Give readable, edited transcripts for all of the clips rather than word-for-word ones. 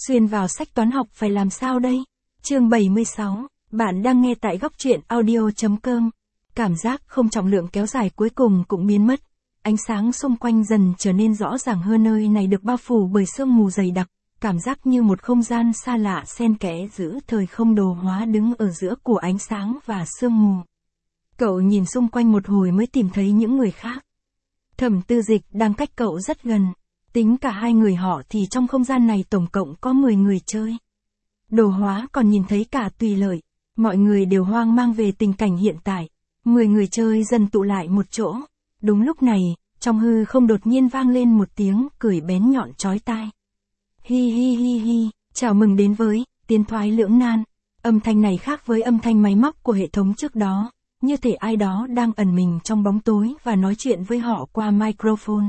Xuyên vào sách toán học phải làm sao đây? Chương 76, bạn đang nghe tại góc truyện audio.com. Cảm giác không trọng lượng kéo dài cuối cùng cũng biến mất. Ánh sáng xung quanh dần trở nên rõ ràng hơn, nơi này được bao phủ bởi sương mù dày đặc, cảm giác như một không gian xa lạ xen kẽ giữa thời không. Đồ hóa đứng ở giữa của ánh sáng và sương mù. Cậu nhìn xung quanh một hồi mới tìm thấy những người khác. Thẩm Tư Dịch đang cách cậu rất gần. Tính cả hai người họ thì trong không gian này tổng cộng có 10 người chơi. Đồ hóa còn nhìn thấy cả Tùy Lợi. Mọi người đều hoang mang về tình cảnh hiện tại. 10 người chơi dần tụ lại một chỗ. Đúng lúc này, trong hư không đột nhiên vang lên một tiếng cười bén nhọn chói tai. Hi hi hi hi, chào mừng đến với Tiến thoái lưỡng nan. Âm thanh này khác với âm thanh máy móc của hệ thống trước đó, như thể ai đó đang ẩn mình trong bóng tối và nói chuyện với họ qua microphone.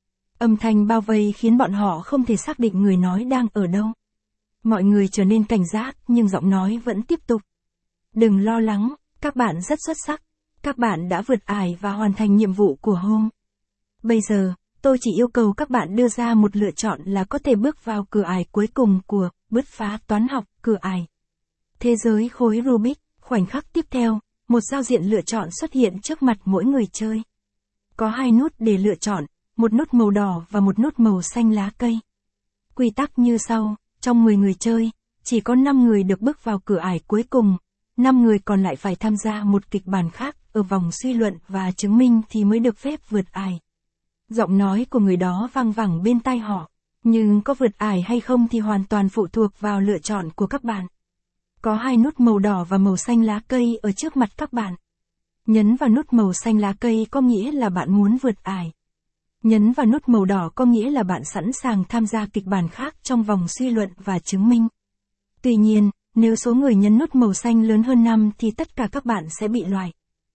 Âm thanh bao vây khiến bọn họ không thể xác định người nói đang ở đâu. Mọi người trở nên cảnh giác nhưng giọng nói vẫn tiếp tục. Đừng lo lắng, các bạn rất xuất sắc. Các bạn đã vượt ải và hoàn thành nhiệm vụ của hôm. Bây giờ, tôi chỉ yêu cầu các bạn đưa ra một lựa chọn là có thể bước vào cửa ải cuối cùng của bứt phá toán học, cửa ải thế giới khối Rubik. Khoảnh khắc tiếp theo, một giao diện lựa chọn xuất hiện trước mặt mỗi người chơi. Có 2 nút để lựa chọn, một nút màu đỏ và một nút màu xanh lá cây. Quy tắc như sau, trong 10 người chơi, chỉ có 5 người được bước vào cửa ải cuối cùng, 5 người còn lại phải tham gia một kịch bản khác ở vòng suy luận và chứng minh thì mới được phép vượt ải. Giọng nói của người đó vang vẳng bên tai họ, nhưng có vượt ải hay không thì hoàn toàn phụ thuộc vào lựa chọn của các bạn. Có 2 nút màu đỏ và màu xanh lá cây ở trước mặt các bạn. Nhấn vào nút màu xanh lá cây có nghĩa là bạn muốn vượt ải. Nhấn vào nút màu đỏ có nghĩa là bạn sẵn sàng tham gia kịch bản khác trong vòng suy luận và chứng minh. Tuy nhiên, nếu số người nhấn nút màu xanh lớn hơn 5 thì tất cả các bạn sẽ bị loại.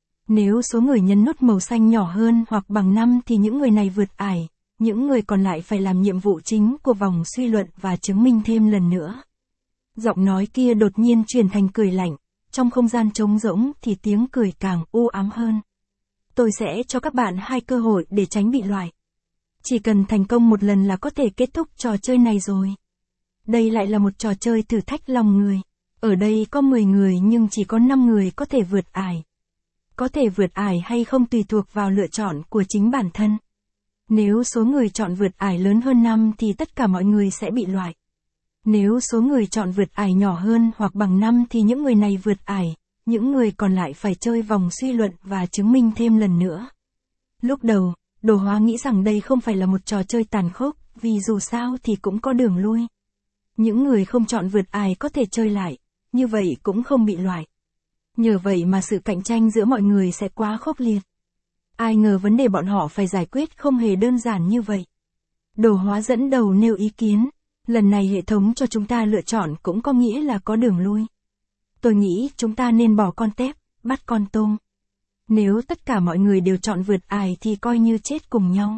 Nếu số người nhấn nút màu xanh nhỏ hơn hoặc bằng 5 thì những người này vượt ải, những người còn lại phải làm nhiệm vụ chính của vòng suy luận và chứng minh thêm lần nữa. Giọng nói kia đột nhiên chuyển thành cười lạnh, trong không gian trống rỗng thì tiếng cười càng u ám hơn. Tôi sẽ cho các bạn 2 cơ hội để tránh bị loại. Chỉ cần thành công một lần là có thể kết thúc trò chơi này rồi. Đây lại là một trò chơi thử thách lòng người. Ở đây có 10 người nhưng chỉ có 5 người có thể vượt ải. Có thể vượt ải hay không tùy thuộc vào lựa chọn của chính bản thân. Nếu số người chọn vượt ải lớn hơn 5 thì tất cả mọi người sẽ bị loại. Nếu số người chọn vượt ải nhỏ hơn hoặc bằng 5 thì những người này vượt ải, những người còn lại phải chơi vòng suy luận và chứng minh thêm lần nữa. Lúc đầu, Đồ Hóa nghĩ rằng đây không phải là một trò chơi tàn khốc, vì dù sao thì cũng có đường lui. Những người không chọn vượt ải có thể chơi lại, như vậy cũng không bị loại. Nhờ vậy mà sự cạnh tranh giữa mọi người sẽ quá khốc liệt. Ai ngờ vấn đề bọn họ phải giải quyết không hề đơn giản như vậy. Đồ Hóa dẫn đầu nêu ý kiến. Lần này hệ thống cho chúng ta lựa chọn cũng có nghĩa là có đường lui. Tôi nghĩ chúng ta nên bỏ con tép, bắt con tôm. Nếu tất cả mọi người đều chọn vượt ải thì coi như chết cùng nhau.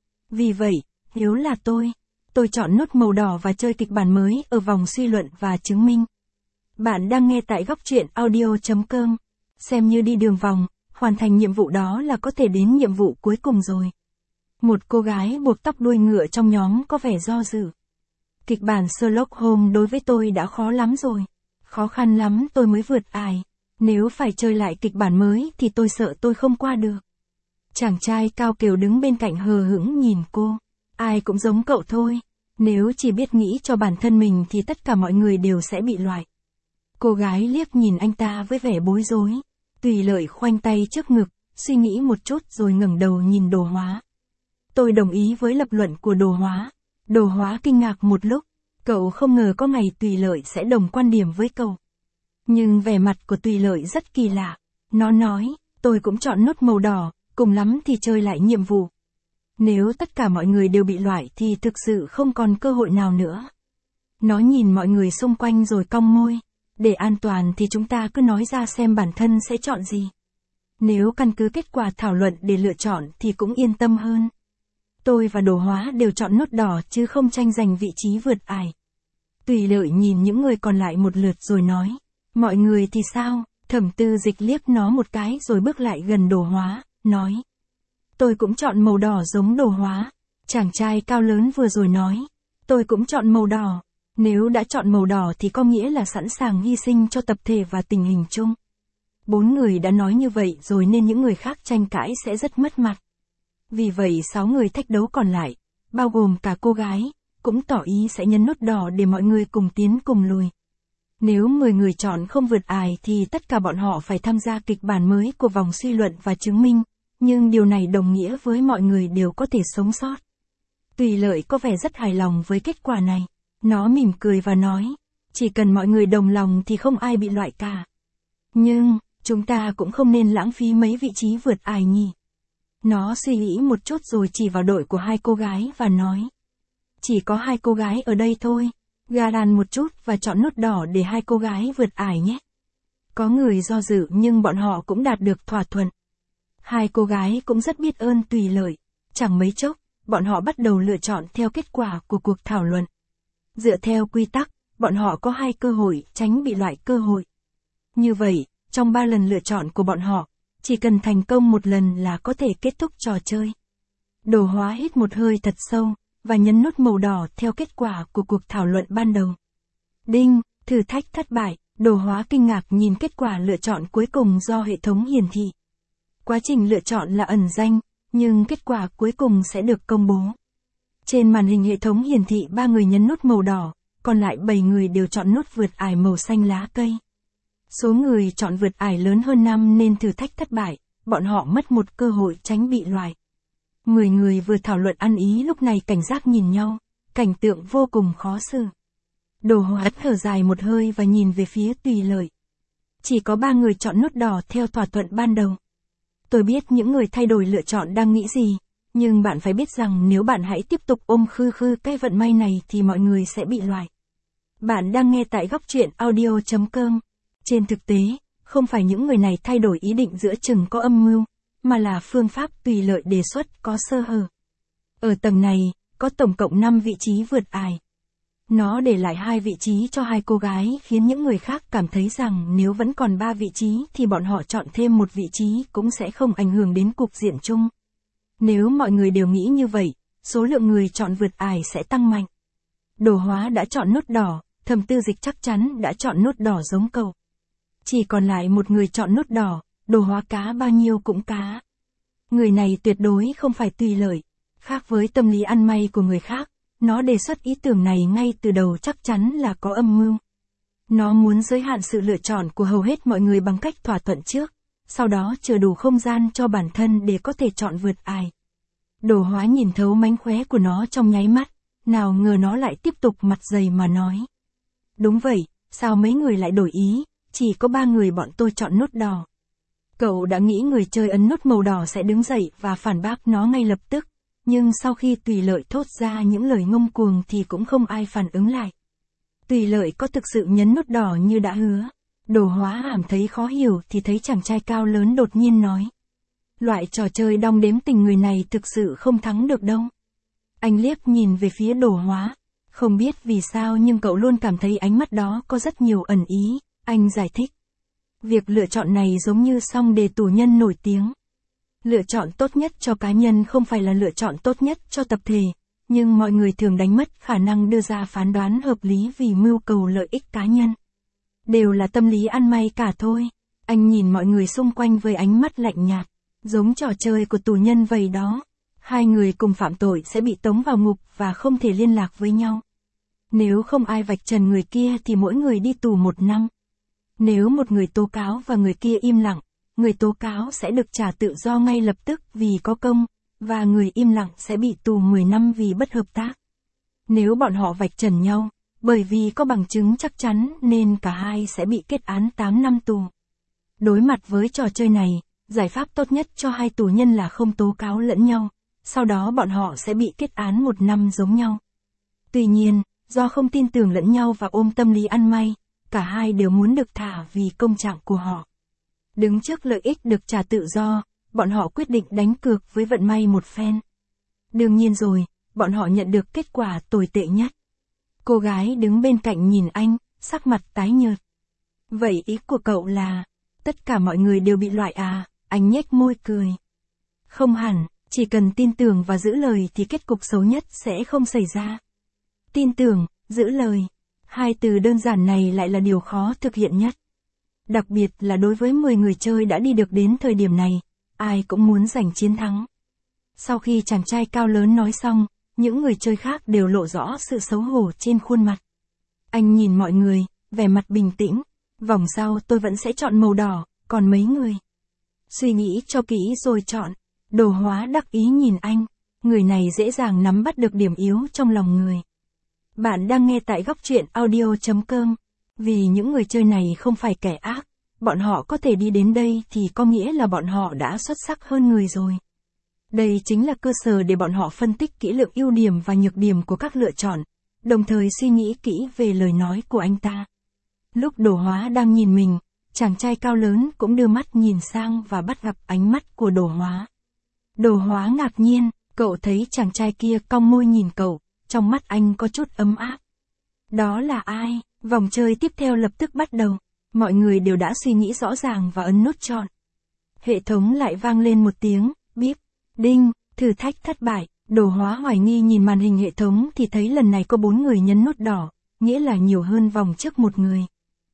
Vì vậy, nếu là tôi chọn nút màu đỏ và chơi kịch bản mới ở vòng suy luận và chứng minh. Bạn đang nghe tại góc truyện audio.com. Xem như đi đường vòng, hoàn thành nhiệm vụ đó là có thể đến nhiệm vụ cuối cùng rồi. Một cô gái buộc tóc đuôi ngựa trong nhóm có vẻ do dự. Kịch bản Sherlock Holmes đối với tôi đã khó lắm rồi. Khó khăn lắm tôi mới vượt ải. Nếu phải chơi lại kịch bản mới thì tôi sợ tôi không qua được. Chàng trai cao kiều đứng bên cạnh hờ hững nhìn cô. Ai cũng giống cậu thôi. Nếu chỉ biết nghĩ cho bản thân mình thì tất cả mọi người đều sẽ bị loại. Cô gái liếc nhìn anh ta với vẻ bối rối. Tùy Lợi khoanh tay trước ngực, suy nghĩ một chút rồi ngẩng đầu nhìn Đồ Hóa. Tôi đồng ý với lập luận của Đồ Hóa. Đồ Hóa kinh ngạc một lúc, cậu không ngờ có ngày Tùy Lợi sẽ đồng quan điểm với cậu. Nhưng vẻ mặt của Tùy Lợi rất kỳ lạ. Nó nói, tôi cũng chọn nút màu đỏ, cùng lắm thì chơi lại nhiệm vụ. Nếu tất cả mọi người đều bị loại thì thực sự không còn cơ hội nào nữa. Nó nhìn mọi người xung quanh rồi cong môi. Để an toàn thì chúng ta cứ nói ra xem bản thân sẽ chọn gì. Nếu căn cứ kết quả thảo luận để lựa chọn thì cũng yên tâm hơn. Tôi và Đồ Hóa đều chọn nút đỏ chứ không tranh giành vị trí vượt ải. Tùy Lợi nhìn những người còn lại một lượt rồi nói. Mọi người thì sao? Thẩm Tư Dịch liếc nó một cái rồi bước lại gần Đồ Hóa, nói. Tôi cũng chọn màu đỏ giống Đồ Hóa. Chàng trai cao lớn vừa rồi nói. Tôi cũng chọn màu đỏ. Nếu đã chọn màu đỏ thì có nghĩa là sẵn sàng hy sinh cho tập thể và tình hình chung. 4 người đã nói như vậy rồi nên những người khác tranh cãi sẽ rất mất mặt. Vì vậy 6 người thách đấu còn lại, bao gồm cả cô gái, cũng tỏ ý sẽ nhấn nút đỏ để mọi người cùng tiến cùng lùi. Nếu 10 người chọn không vượt ải thì tất cả bọn họ phải tham gia kịch bản mới của vòng suy luận và chứng minh, nhưng điều này đồng nghĩa với mọi người đều có thể sống sót. Tùy Lợi có vẻ rất hài lòng với kết quả này. Nó mỉm cười và nói, chỉ cần mọi người đồng lòng thì không ai bị loại cả. Nhưng, chúng ta cũng không nên lãng phí mấy vị trí vượt ải nhỉ. Nó suy nghĩ một chút rồi chỉ vào đội của 2 cô gái và nói. Chỉ có 2 cô gái ở đây thôi. Gà đàn một chút và chọn nút đỏ để 2 cô gái vượt ải nhé. Có người do dự nhưng bọn họ cũng đạt được thỏa thuận. 2 cô gái cũng rất biết ơn Tùy Lợi. Chẳng mấy chốc, bọn họ bắt đầu lựa chọn theo kết quả của cuộc thảo luận. Dựa theo quy tắc, bọn họ có 2 cơ hội tránh bị loại cơ hội. Như vậy, trong 3 lần lựa chọn của bọn họ, chỉ cần thành công một lần là có thể kết thúc trò chơi. Đồ Hóa hít một hơi thật sâu, và nhấn nút màu đỏ theo kết quả của cuộc thảo luận ban đầu. Đinh, thử thách thất bại, Đồ Hóa kinh ngạc nhìn kết quả lựa chọn cuối cùng do hệ thống hiển thị. Quá trình lựa chọn là ẩn danh, nhưng kết quả cuối cùng sẽ được công bố. Trên màn hình hệ thống hiển thị 3 người nhấn nút màu đỏ, còn lại 7 người đều chọn nút vượt ải màu xanh lá cây. Số người chọn vượt ải lớn hơn 5 nên thử thách thất bại, bọn họ mất một cơ hội tránh bị loại. 10 người vừa thảo luận ăn ý lúc này cảnh giác nhìn nhau, cảnh tượng vô cùng khó xử. Đồ Hóa thở dài một hơi và nhìn về phía Tùy Lợi. Chỉ có 3 người chọn nút đỏ theo thỏa thuận ban đầu. Tôi biết những người thay đổi lựa chọn đang nghĩ gì, nhưng bạn phải biết rằng nếu bạn hãy tiếp tục ôm khư khư cái vận may này thì mọi người sẽ bị loại. Bạn đang nghe tại góc truyện audio.com. Trên thực tế, không phải những người này thay đổi ý định giữa chừng có âm mưu, mà là phương pháp Tùy Lợi đề xuất có sơ hở. Ở tầng này, có tổng cộng 5 vị trí vượt ải. Nó để lại 2 vị trí cho 2 cô gái khiến những người khác cảm thấy rằng nếu vẫn còn 3 vị trí thì bọn họ chọn thêm một vị trí cũng sẽ không ảnh hưởng đến cục diện chung. Nếu mọi người đều nghĩ như vậy, số lượng người chọn vượt ải sẽ tăng mạnh. Đồ Hóa đã chọn nút đỏ, Thẩm Tư Dịch chắc chắn đã chọn nút đỏ giống cậu. Chỉ còn lại một người chọn nút đỏ, Đồ Hóa cá bao nhiêu cũng cá. Người này tuyệt đối không phải Tùy Lợi. Khác với tâm lý ăn may của người khác, nó đề xuất ý tưởng này ngay từ đầu chắc chắn là có âm mưu. Nó muốn giới hạn sự lựa chọn của hầu hết mọi người bằng cách thỏa thuận trước, sau đó chờ đủ không gian cho bản thân để có thể chọn vượt ải. Đồ Hóa nhìn thấu mánh khóe của nó trong nháy mắt, nào ngờ nó lại tiếp tục mặt dày mà nói. Đúng vậy, sao mấy người lại đổi ý, chỉ có 3 người bọn tôi chọn nút đỏ. Cậu đã nghĩ người chơi ấn nút màu đỏ sẽ đứng dậy và phản bác nó ngay lập tức, nhưng sau khi Tùy Lợi thốt ra những lời ngông cuồng thì cũng không ai phản ứng lại. Tùy Lợi có thực sự nhấn nút đỏ như đã hứa. Đồ Hóa cảm thấy khó hiểu thì thấy chàng trai cao lớn đột nhiên nói. Loại trò chơi đong đếm tình người này thực sự không thắng được đâu. Anh liếc nhìn về phía Đồ Hóa. Không biết vì sao nhưng cậu luôn cảm thấy ánh mắt đó có rất nhiều ẩn ý, anh giải thích. Việc lựa chọn này giống như song đề tù nhân nổi tiếng. Lựa chọn tốt nhất cho cá nhân không phải là lựa chọn tốt nhất cho tập thể, nhưng mọi người thường đánh mất khả năng đưa ra phán đoán hợp lý vì mưu cầu lợi ích cá nhân. Đều là tâm lý ăn may cả thôi. Anh nhìn mọi người xung quanh với ánh mắt lạnh nhạt, giống trò chơi của tù nhân vậy đó. 2 người cùng phạm tội sẽ bị tống vào ngục và không thể liên lạc với nhau. Nếu không ai vạch trần người kia thì mỗi người đi tù 1 năm. Nếu một người tố cáo và người kia im lặng, người tố cáo sẽ được trả tự do ngay lập tức vì có công, và người im lặng sẽ bị tù 10 năm vì bất hợp tác. Nếu bọn họ vạch trần nhau, bởi vì có bằng chứng chắc chắn nên cả hai sẽ bị kết án 8 năm tù. Đối mặt với trò chơi này, giải pháp tốt nhất cho 2 tù nhân là không tố cáo lẫn nhau, sau đó bọn họ sẽ bị kết án 1 năm giống nhau. Tuy nhiên, do không tin tưởng lẫn nhau và ôm tâm lý ăn may, cả hai đều muốn được thả vì công trạng của họ. Đứng trước lợi ích được trả tự do, bọn họ quyết định đánh cược với vận may một phen. Đương nhiên rồi, bọn họ nhận được kết quả tồi tệ nhất. Cô gái đứng bên cạnh nhìn anh, sắc mặt tái nhợt. Vậy ý của cậu là, tất cả mọi người đều bị loại à? Anh nhếch môi cười. Không hẳn, chỉ cần tin tưởng và giữ lời thì kết cục xấu nhất sẽ không xảy ra. Tin tưởng, giữ lời, Hai từ đơn giản này lại là điều khó thực hiện nhất. Đặc biệt là đối với 10 người chơi đã đi được đến thời điểm này, ai cũng muốn giành chiến thắng. Sau khi chàng trai cao lớn nói xong, những người chơi khác đều lộ rõ sự xấu hổ trên khuôn mặt. Anh nhìn mọi người, vẻ mặt bình tĩnh. Vòng sau tôi vẫn sẽ chọn màu đỏ, còn mấy người? Suy nghĩ cho kỹ rồi chọn. Đồ Hóa đắc ý nhìn anh. Người này dễ dàng nắm bắt được điểm yếu trong lòng người. Bạn đang nghe tại góc truyện audio.com. Vì những người chơi này không phải kẻ ác, bọn họ có thể đi đến đây thì có nghĩa là bọn họ đã xuất sắc hơn người rồi. Đây chính là cơ sở để bọn họ phân tích kỹ lưỡng ưu điểm và nhược điểm của các lựa chọn, đồng thời suy nghĩ kỹ về lời nói của anh ta. Lúc Đồ Hóa đang nhìn mình, chàng trai cao lớn cũng đưa mắt nhìn sang và bắt gặp ánh mắt của Đồ Hóa. Đồ Hóa ngạc nhiên, cậu thấy chàng trai kia cong môi nhìn cậu, trong mắt anh có chút ấm áp. Đó là ai? Vòng chơi tiếp theo lập tức bắt đầu. Mọi người đều đã suy nghĩ rõ ràng và ấn nút chọn. Hệ thống lại vang lên một tiếng, bíp, đinh, thử thách thất bại. Đồ Hóa hoài nghi nhìn màn hình hệ thống thì thấy lần này có 4 người nhấn nút đỏ, nghĩa là nhiều hơn vòng trước một người.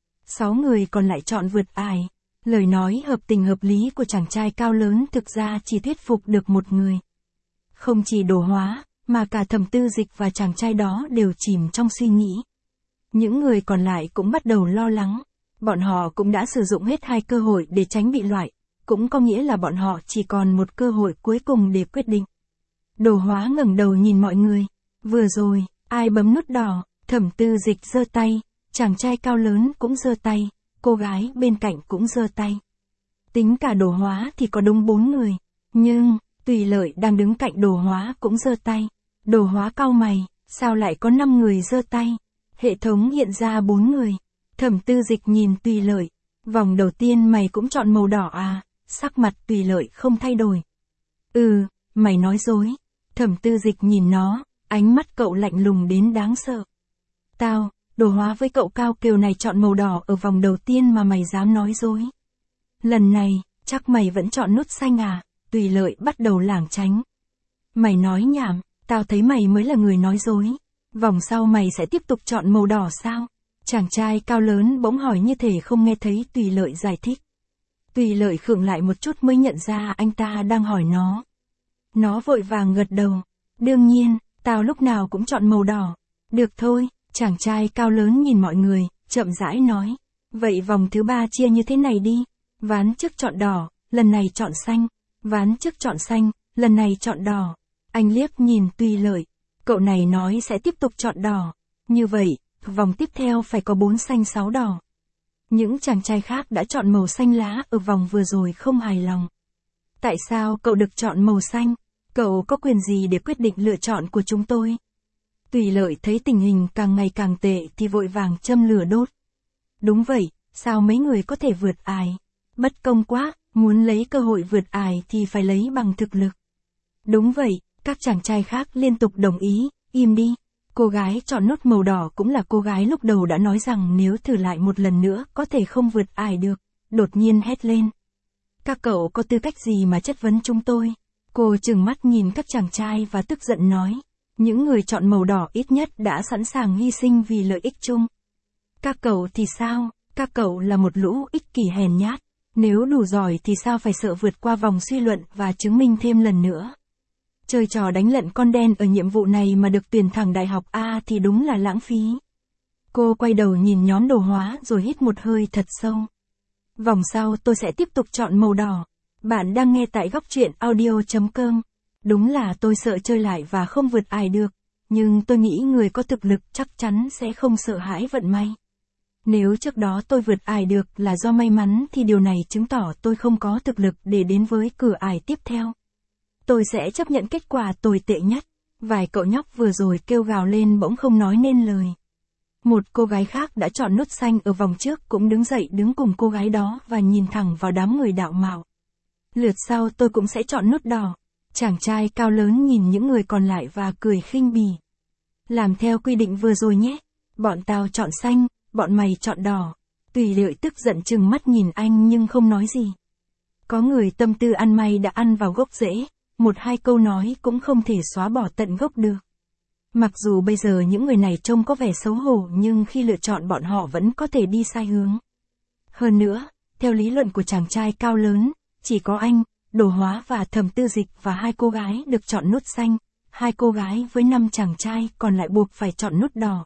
6 người còn lại chọn vượt ải. Lời nói hợp tình hợp lý của chàng trai cao lớn thực ra chỉ thuyết phục được một người. Không chỉ Đồ Hóa, mà cả Thẩm Tư Dịch và chàng trai đó đều chìm trong suy nghĩ. Những người còn lại cũng bắt đầu lo lắng. Bọn họ cũng đã sử dụng hết 2 cơ hội để tránh bị loại, cũng có nghĩa là bọn họ chỉ còn một cơ hội cuối cùng để quyết định. Đồ Hóa ngẩng đầu nhìn mọi người. Vừa rồi, ai bấm nút đỏ? Thẩm Tư Dịch giơ tay, chàng trai cao lớn cũng giơ tay, cô gái bên cạnh cũng giơ tay. Tính cả Đồ Hóa thì có đúng 4 người, nhưng Tùy Lợi đang đứng cạnh Đồ Hóa cũng giơ tay. Đồ Hóa cau mày, sao lại có 5 người giơ tay? Hệ thống hiện ra 4 người. Thẩm Tư Dịch nhìn Tùy Lợi. Vòng đầu tiên mày cũng chọn màu đỏ à? Sắc mặt Tùy Lợi không thay đổi. Mày nói dối. Thẩm Tư Dịch nhìn nó, ánh mắt cậu lạnh lùng đến đáng sợ. Đồ Hóa với cậu cao kiều này chọn màu đỏ ở vòng đầu tiên mà mày dám nói dối. Lần này, chắc mày vẫn chọn nút xanh à? Tùy Lợi bắt đầu lảng tránh. Mày nói nhảm, tao thấy mày mới là người nói dối. Vòng sau mày sẽ tiếp tục chọn màu đỏ sao? Chàng trai cao lớn bỗng hỏi như thể không nghe thấy Tùy Lợi giải thích. Tùy Lợi khựng lại một chút mới nhận ra anh ta đang hỏi nó. Nó vội vàng gật đầu. Đương nhiên, tao lúc nào cũng chọn màu đỏ. Được thôi, chàng trai cao lớn nhìn mọi người, chậm rãi nói. Vậy vòng thứ 3 chia như thế này đi. Ván trước chọn đỏ, lần này chọn xanh. Ván trước chọn xanh, lần này chọn đỏ. Anh liếc nhìn Tùy Lợi. Cậu này nói sẽ tiếp tục chọn đỏ. Như vậy, vòng tiếp theo phải có 4 xanh 6 đỏ. Những chàng trai khác đã chọn màu xanh lá ở vòng vừa rồi không hài lòng. Tại sao cậu được chọn màu xanh? Cậu có quyền gì để quyết định lựa chọn của chúng tôi? Tùy Lợi thấy tình hình càng ngày càng tệ thì vội vàng châm lửa đốt. Đúng vậy, sao mấy người có thể vượt ải? Bất công quá, muốn lấy cơ hội vượt ải thì phải lấy bằng thực lực. Đúng vậy, các chàng trai khác liên tục đồng ý, im đi. Cô gái chọn nút màu đỏ cũng là cô gái lúc đầu đã nói rằng nếu thử lại một lần nữa có thể không vượt ải được, đột nhiên hét lên. Các cậu có tư cách gì mà chất vấn chúng tôi? Cô trừng mắt nhìn các chàng trai và tức giận nói. Những người chọn màu đỏ ít nhất đã sẵn sàng hy sinh vì lợi ích chung. Các cậu thì sao? Các cậu là một lũ ích kỷ hèn nhát. Nếu đủ giỏi thì sao phải sợ vượt qua vòng suy luận và chứng minh thêm lần nữa? Chơi trò đánh lận con đen ở nhiệm vụ này mà được tuyển thẳng đại học A thì đúng là lãng phí. Cô quay đầu nhìn nhóm Đồ Hóa rồi hít một hơi thật sâu. Vòng sau tôi sẽ tiếp tục chọn màu đỏ. Bạn đang nghe tại góc truyện audio.com. Đúng là tôi sợ chơi lại và không vượt ải được, nhưng tôi nghĩ người có thực lực chắc chắn sẽ không sợ hãi vận may. Nếu trước đó tôi vượt ải được là do may mắn thì điều này chứng tỏ tôi không có thực lực để đến với cửa ải tiếp theo. Tôi sẽ chấp nhận kết quả tồi tệ nhất. Vài cậu nhóc vừa rồi kêu gào lên bỗng không nói nên lời. Một cô gái khác đã chọn nút xanh ở vòng trước cũng đứng dậy đứng cùng cô gái đó và nhìn thẳng vào đám người đạo mạo. Lượt sau tôi cũng sẽ chọn nút đỏ. Chàng trai cao lớn nhìn những người còn lại và cười khinh bỉ. Làm theo quy định vừa rồi nhé. Bọn tao chọn xanh, bọn mày chọn đỏ. Tùy Lợi tức giận trừng mắt nhìn anh nhưng không nói gì. Có người tâm tư ăn may đã ăn vào gốc rễ. 1-2 câu nói cũng không thể xóa bỏ tận gốc được. Mặc dù bây giờ những người này trông có vẻ xấu hổ nhưng khi lựa chọn bọn họ vẫn có thể đi sai hướng. Hơn nữa, theo lý luận của chàng trai cao lớn, chỉ có anh, Đồ Hóa và Thẩm Tư Dịch và 2 cô gái được chọn nút xanh, 2 cô gái với 5 chàng trai còn lại buộc phải chọn nút đỏ.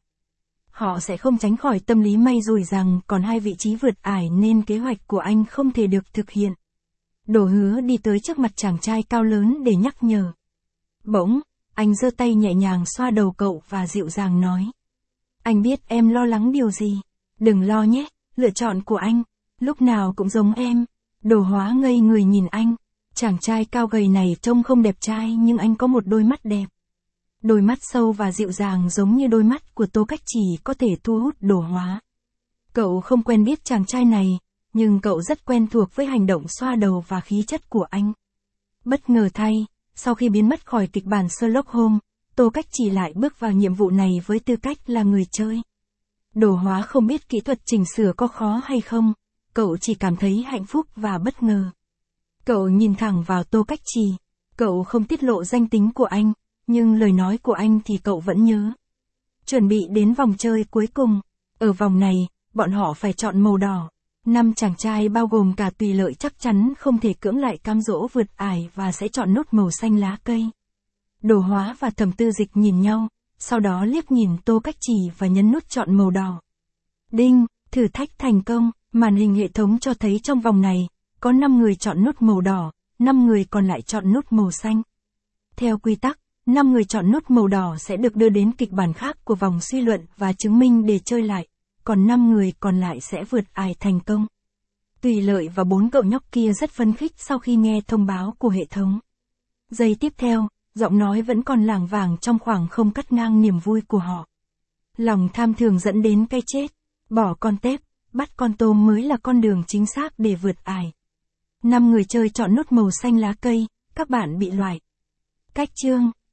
Họ sẽ không tránh khỏi tâm lý may rủi rằng còn 2 vị trí vượt ải nên kế hoạch của anh không thể được thực hiện. Đồ Hứa đi tới trước mặt chàng trai cao lớn để nhắc nhở. Bỗng, anh giơ tay nhẹ nhàng xoa đầu cậu và dịu dàng nói. Anh biết em lo lắng điều gì. Đừng lo nhé, lựa chọn của anh, lúc nào cũng giống em. Đồ Hóa ngây người nhìn anh. Chàng trai cao gầy này trông không đẹp trai nhưng anh có một đôi mắt đẹp. Đôi mắt sâu và dịu dàng giống như đôi mắt của Tô Cách Chỉ có thể thu hút Đồ Hóa. Cậu không quen biết chàng trai này, nhưng cậu rất quen thuộc với hành động xoa đầu và khí chất của anh. Bất ngờ thay, sau khi biến mất khỏi kịch bản Sherlock Holmes, Tô Cách Chỉ lại bước vào nhiệm vụ này với tư cách là người chơi. Đồ Hóa không biết kỹ thuật chỉnh sửa có khó hay không, cậu chỉ cảm thấy hạnh phúc và bất ngờ. Cậu nhìn thẳng vào Tô Cách Chỉ, cậu không tiết lộ danh tính của anh, nhưng lời nói của anh thì cậu vẫn nhớ. Chuẩn bị đến vòng chơi cuối cùng, ở vòng này, bọn họ phải chọn màu đỏ. 5 chàng trai bao gồm cả Tùy Lợi chắc chắn không thể cưỡng lại cám dỗ vượt ải và sẽ chọn nốt màu xanh lá cây. Đồ Hóa và Thẩm Tư Dịch nhìn nhau, sau đó liếc nhìn Tô Cách Chỉ và nhấn nút chọn màu đỏ. Đinh, thử thách thành công, màn hình hệ thống cho thấy trong vòng này, có 5 người chọn nút màu đỏ, 5 người còn lại chọn nút màu xanh. Theo quy tắc, 5 người chọn nút màu đỏ sẽ được đưa đến kịch bản khác của vòng suy luận và chứng minh để chơi lại, còn 5 người còn lại sẽ vượt ải thành công. Tùy Lợi và 4 cậu nhóc kia rất phấn khích sau khi nghe thông báo của hệ thống. Giây tiếp theo, giọng nói vẫn còn lảng vảng trong khoảng không cắt ngang niềm vui của họ. Lòng tham thường dẫn đến cái chết, bỏ con tép, bắt con tôm mới là con đường chính xác để vượt ải. 5 người chơi chọn nút màu xanh lá cây, các bạn bị loại. Cách chương